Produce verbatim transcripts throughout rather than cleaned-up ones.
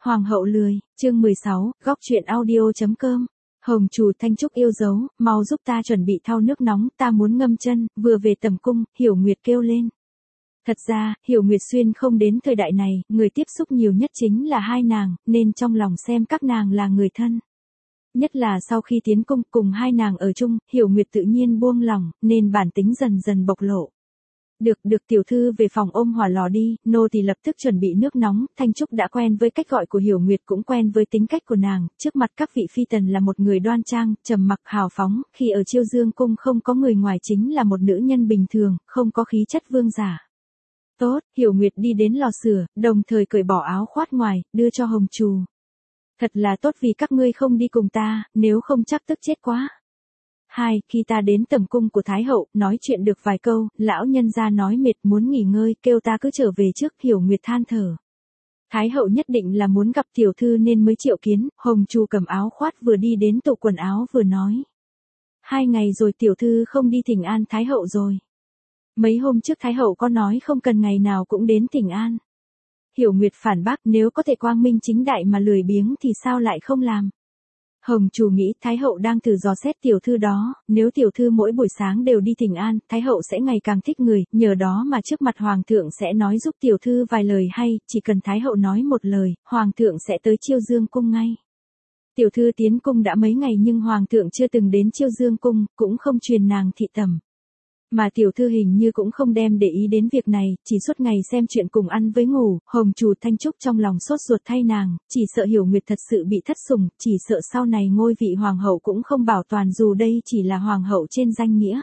Hoàng hậu lười, chương mười sáu, góc chuyện audio chấm com. Hồng Trù Thanh Trúc yêu dấu, mau giúp ta chuẩn bị thau nước nóng, ta muốn ngâm chân, vừa về tầm cung, Hiểu Nguyệt kêu lên. Thật ra, Hiểu Nguyệt Xuyên không đến thời đại này, người tiếp xúc nhiều nhất chính là hai nàng, nên trong lòng xem các nàng là người thân. Nhất là sau khi tiến cung cùng hai nàng ở chung, Hiểu Nguyệt tự nhiên buông lòng, nên bản tính dần dần bộc lộ. Được, được tiểu thư về phòng ôm hỏa lò đi, nô thì lập tức chuẩn bị nước nóng, Thanh Trúc đã quen với cách gọi của Hiểu Nguyệt cũng quen với tính cách của nàng, trước mặt các vị phi tần là một người đoan trang, trầm mặc hào phóng, khi ở Chiêu Dương cung không có người ngoài chính là một nữ nhân bình thường, không có khí chất vương giả. Tốt, Hiểu Nguyệt đi đến lò sửa, đồng thời cởi bỏ áo khoác ngoài, đưa cho Hồng Trù. Thật là tốt vì các ngươi không đi cùng ta, nếu không chắc tức chết quá. Hai, khi ta đến tầm cung của Thái hậu, nói chuyện được vài câu, lão nhân gia nói mệt muốn nghỉ ngơi, kêu ta cứ trở về trước, Hiểu Nguyệt than thở. Thái hậu nhất định là muốn gặp tiểu thư nên mới triệu kiến, Hồng Trù cầm áo khoác vừa đi đến tủ quần áo vừa nói. Hai ngày rồi tiểu thư không đi thỉnh an Thái hậu rồi. Mấy hôm trước Thái hậu có nói không cần ngày nào cũng đến thỉnh an. Hiểu Nguyệt phản bác, nếu có thể quang minh chính đại mà lười biếng thì sao lại không làm. Hồng Trù nghĩ Thái hậu đang thử dò xét tiểu thư đó, nếu tiểu thư mỗi buổi sáng đều đi thỉnh an, Thái hậu sẽ ngày càng thích người, nhờ đó mà trước mặt Hoàng thượng sẽ nói giúp tiểu thư vài lời hay, chỉ cần Thái hậu nói một lời, Hoàng thượng sẽ tới Chiêu Dương cung ngay. Tiểu thư tiến cung đã mấy ngày nhưng Hoàng thượng chưa từng đến Chiêu Dương cung, cũng không truyền nàng thị tẩm. Mà tiểu thư hình như cũng không đem để ý đến việc này, chỉ suốt ngày xem chuyện cùng ăn với ngủ, Hồng Trù Thanh Trúc trong lòng sốt ruột thay nàng, chỉ sợ Hiểu Nguyệt thật sự bị thất sủng, chỉ sợ sau này ngôi vị hoàng hậu cũng không bảo toàn dù đây chỉ là hoàng hậu trên danh nghĩa.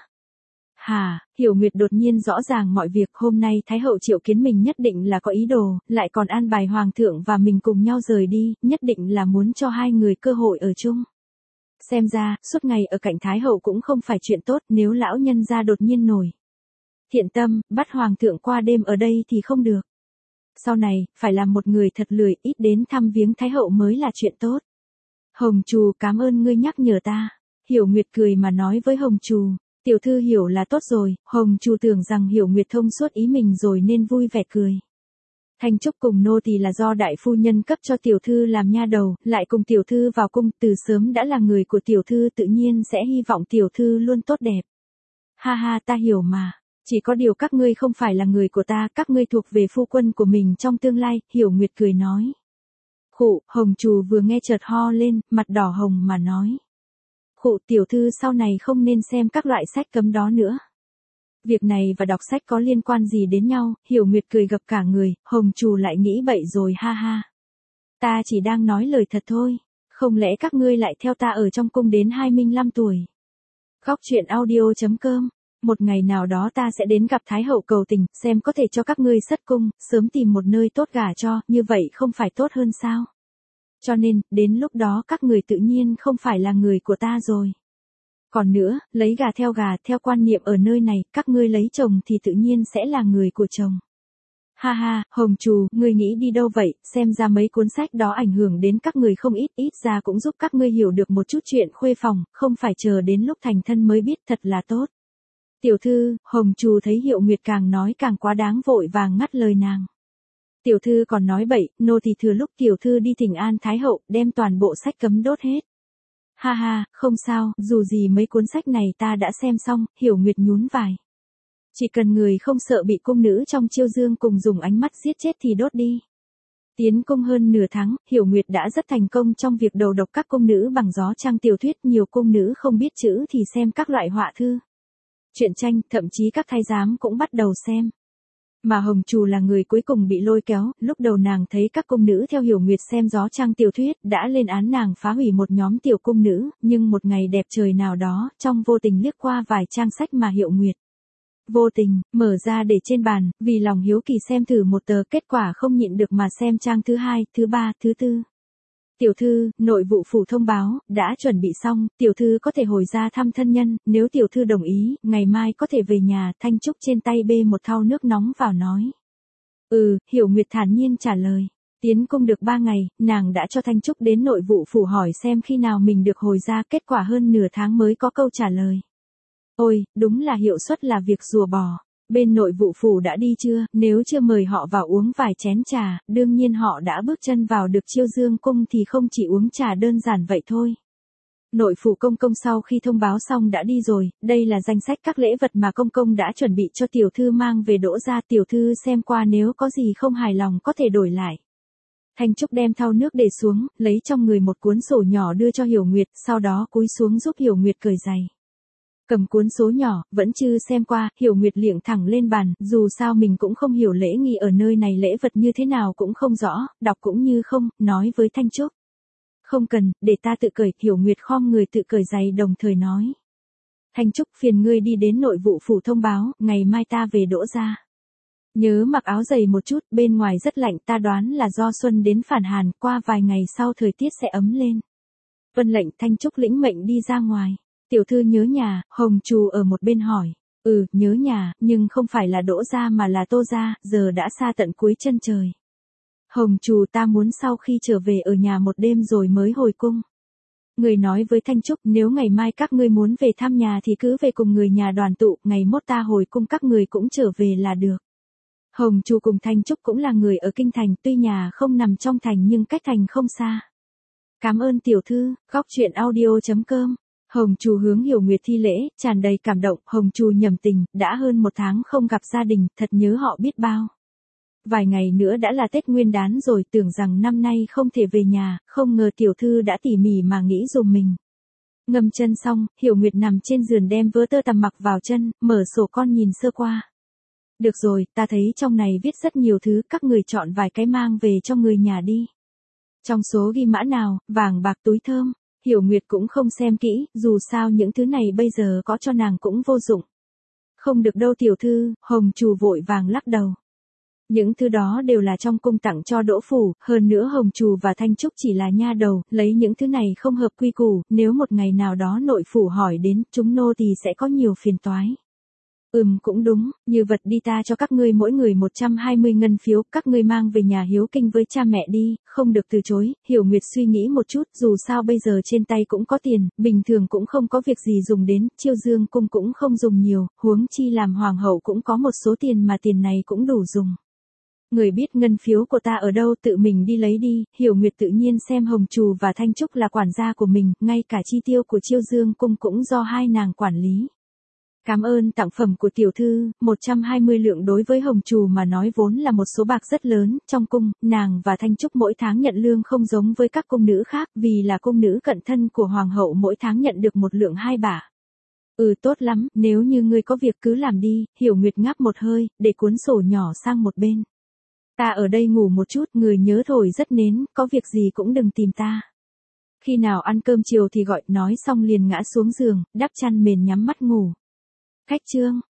Hà, Hiểu Nguyệt đột nhiên rõ ràng mọi việc, hôm nay Thái hậu triệu kiến mình nhất định là có ý đồ, lại còn an bài hoàng thượng và mình cùng nhau rời đi, nhất định là muốn cho hai người cơ hội ở chung. Xem ra, suốt ngày ở cạnh Thái hậu cũng không phải chuyện tốt nếu lão nhân gia đột nhiên nổi. Thiện tâm, bắt hoàng thượng qua đêm ở đây thì không được. Sau này, phải làm một người thật lười, ít đến thăm viếng Thái hậu mới là chuyện tốt. Hồng Trù cảm ơn ngươi nhắc nhở ta. Hiểu Nguyệt cười mà nói với Hồng Trù, tiểu thư hiểu là tốt rồi, Hồng Trù tưởng rằng Hiểu Nguyệt thông suốt ý mình rồi nên vui vẻ cười. Thanh Trúc cùng nô tỳ là do đại phu nhân cấp cho tiểu thư làm nha đầu, lại cùng tiểu thư vào cung, từ sớm đã là người của tiểu thư tự nhiên sẽ hy vọng tiểu thư luôn tốt đẹp. Ha ha, ta hiểu mà, chỉ có điều các ngươi không phải là người của ta, các ngươi thuộc về phu quân của mình trong tương lai, Hiểu Nguyệt cười nói. Khụ, Hồng Trù vừa nghe chợt ho lên, mặt đỏ hồng mà nói. Khụ, tiểu thư sau này không nên xem các loại sách cấm đó nữa. Việc này và đọc sách có liên quan gì đến nhau, Hiểu Nguyệt cười gập cả người, Hồng Trù lại nghĩ bậy rồi ha ha. Ta chỉ đang nói lời thật thôi, không lẽ các ngươi lại theo ta ở trong cung đến hai mươi lăm tuổi. Góc chuyện audio chấm com, một ngày nào đó ta sẽ đến gặp Thái hậu cầu tình, xem có thể cho các ngươi xuất cung, sớm tìm một nơi tốt gả cho, như vậy không phải tốt hơn sao. Cho nên, đến lúc đó các người tự nhiên không phải là người của ta rồi. Còn nữa, lấy gà theo gà, theo quan niệm ở nơi này, các ngươi lấy chồng thì tự nhiên sẽ là người của chồng. Ha ha, Hồng Trù, ngươi nghĩ đi đâu vậy, xem ra mấy cuốn sách đó ảnh hưởng đến các người không ít, ít ra cũng giúp các ngươi hiểu được một chút chuyện khuê phòng, không phải chờ đến lúc thành thân mới biết, thật là tốt. Tiểu thư, Hồng Trù thấy Hiểu Nguyệt càng nói càng quá đáng vội vàng ngắt lời nàng. Tiểu thư còn nói bậy, nô thì thừa lúc tiểu thư đi thỉnh an Thái hậu, đem toàn bộ sách cấm đốt hết. Ha ha, không sao, dù gì mấy cuốn sách này ta đã xem xong, Hiểu Nguyệt nhún vai. Chỉ cần người không sợ bị cung nữ trong Chiêu Dương cùng dùng ánh mắt giết chết thì đốt đi. Tiến cung hơn nửa tháng, Hiểu Nguyệt đã rất thành công trong việc đầu độc các cung nữ bằng gió trang tiểu thuyết, nhiều cung nữ không biết chữ thì xem các loại họa thư. Truyện tranh, thậm chí các thái giám cũng bắt đầu xem. Mà Hồng Trù là người cuối cùng bị lôi kéo, lúc đầu nàng thấy các cung nữ theo Hiểu Nguyệt xem gió trang tiểu thuyết, đã lên án nàng phá hủy một nhóm tiểu cung nữ, nhưng một ngày đẹp trời nào đó, trong vô tình liếc qua vài trang sách mà Hiểu Nguyệt vô tình, mở ra để trên bàn, vì lòng hiếu kỳ xem thử một tờ, kết quả không nhịn được mà xem trang thứ hai, thứ ba, thứ tư. Tiểu thư, nội vụ phủ thông báo, đã chuẩn bị xong, tiểu thư có thể hồi ra thăm thân nhân, nếu tiểu thư đồng ý, ngày mai có thể về nhà, Thanh Trúc trên tay bê một thau nước nóng vào nói. Ừ, Hiểu Nguyệt thản nhiên trả lời. Tiến cung được ba ngày, nàng đã cho Thanh Trúc đến nội vụ phủ hỏi xem khi nào mình được hồi ra, kết quả hơn nửa tháng mới có câu trả lời. Ôi, đúng là hiệu suất là việc rùa bò. Bên nội vụ phủ đã đi chưa, nếu chưa mời họ vào uống vài chén trà, đương nhiên họ đã bước chân vào được Chiêu Dương cung thì không chỉ uống trà đơn giản vậy thôi. Nội phủ công công sau khi thông báo xong đã đi rồi, đây là danh sách các lễ vật mà công công đã chuẩn bị cho tiểu thư mang về Đỗ gia, tiểu thư xem qua nếu có gì không hài lòng có thể đổi lại. Thanh Trúc đem thau nước để xuống, lấy trong người một cuốn sổ nhỏ đưa cho Hiểu Nguyệt, sau đó cúi xuống giúp Hiểu Nguyệt cởi giày. Cầm cuốn số nhỏ, vẫn chưa xem qua, Hiểu Nguyệt liệng thẳng lên bàn, dù sao mình cũng không hiểu lễ nghi ở nơi này lễ vật như thế nào cũng không rõ, đọc cũng như không, nói với Thanh Trúc. Không cần, để ta tự cởi, Hiểu Nguyệt khom người tự cởi giày đồng thời nói. Thanh Trúc phiền ngươi đi đến nội vụ phủ thông báo, ngày mai ta về Đỗ gia. Nhớ mặc áo dày một chút, bên ngoài rất lạnh, ta đoán là do xuân đến phản hàn, qua vài ngày sau thời tiết sẽ ấm lên. Vân lệnh. Thanh Trúc lĩnh mệnh đi ra ngoài. Tiểu thư nhớ nhà, Hồng Trù ở một bên hỏi. Ừ, nhớ nhà, nhưng không phải là Đỗ gia mà là Tô gia, giờ đã xa tận cuối chân trời. Hồng Trù, ta muốn sau khi trở về ở nhà một đêm rồi mới hồi cung. Người nói với Thanh Trúc, nếu ngày mai các ngươi muốn về thăm nhà thì cứ về cùng người nhà đoàn tụ, ngày mốt ta hồi cung các người cũng trở về là được. Hồng Trù cùng Thanh Trúc cũng là người ở kinh thành, tuy nhà không nằm trong thành nhưng cách thành không xa. Cảm ơn tiểu thư. Góc truyện audio chấm com. Hồng Trù hướng Hiểu Nguyệt thi lễ, tràn đầy cảm động. Hồng Trù nhầm tình, đã hơn một tháng không gặp gia đình, thật nhớ họ biết bao. Vài ngày nữa đã là Tết Nguyên đán rồi, tưởng rằng năm nay không thể về nhà, không ngờ tiểu thư đã tỉ mỉ mà nghĩ dùm mình. Ngâm chân xong, Hiểu Nguyệt nằm trên giường đem vớ tơ tằm mặc vào chân, mở sổ con nhìn sơ qua. Được rồi, ta thấy trong này viết rất nhiều thứ, các người chọn vài cái mang về cho người nhà đi. Trong số ghi mã nào, vàng bạc túi thơm, Hiểu Nguyệt cũng không xem kỹ, dù sao những thứ này bây giờ có cho nàng cũng vô dụng. Không được đâu tiểu thư, Hồng Trù vội vàng lắc đầu. Những thứ đó đều là trong cung tặng cho Đỗ phủ, hơn nữa Hồng Trù và Thanh Trúc chỉ là nha đầu, lấy những thứ này không hợp quy củ, nếu một ngày nào đó nội phủ hỏi đến, chúng nô tỳ sẽ có nhiều phiền toái. Ừm cũng đúng, như vật đi ta cho các ngươi mỗi người một trăm hai mươi ngân phiếu, các ngươi mang về nhà hiếu kinh với cha mẹ đi, không được từ chối. Hiểu Nguyệt suy nghĩ một chút, dù sao bây giờ trên tay cũng có tiền, bình thường cũng không có việc gì dùng đến, Chiêu Dương cung cũng không dùng nhiều, huống chi làm hoàng hậu cũng có một số tiền mà tiền này cũng đủ dùng. Người biết ngân phiếu của ta ở đâu tự mình đi lấy đi. Hiểu Nguyệt tự nhiên xem Hồng Trù và Thanh Trúc là quản gia của mình, ngay cả chi tiêu của Chiêu Dương cung cũng do hai nàng quản lý. Cảm ơn tặng phẩm của tiểu thư, một trăm hai mươi lượng đối với Hồng Trù mà nói vốn là một số bạc rất lớn, trong cung, nàng và Thanh Trúc mỗi tháng nhận lương không giống với các cung nữ khác, vì là cung nữ cận thân của hoàng hậu mỗi tháng nhận được một lượng hai bả. Ừ tốt lắm, nếu như ngươi có việc cứ làm đi. Hiểu Nguyệt ngáp một hơi, để cuốn sổ nhỏ sang một bên. Ta ở đây ngủ một chút, người nhớ thổi rất nến, có việc gì cũng đừng tìm ta. Khi nào ăn cơm chiều thì gọi, nói xong liền ngã xuống giường, đắp chăn mền nhắm mắt ngủ. Khách chương.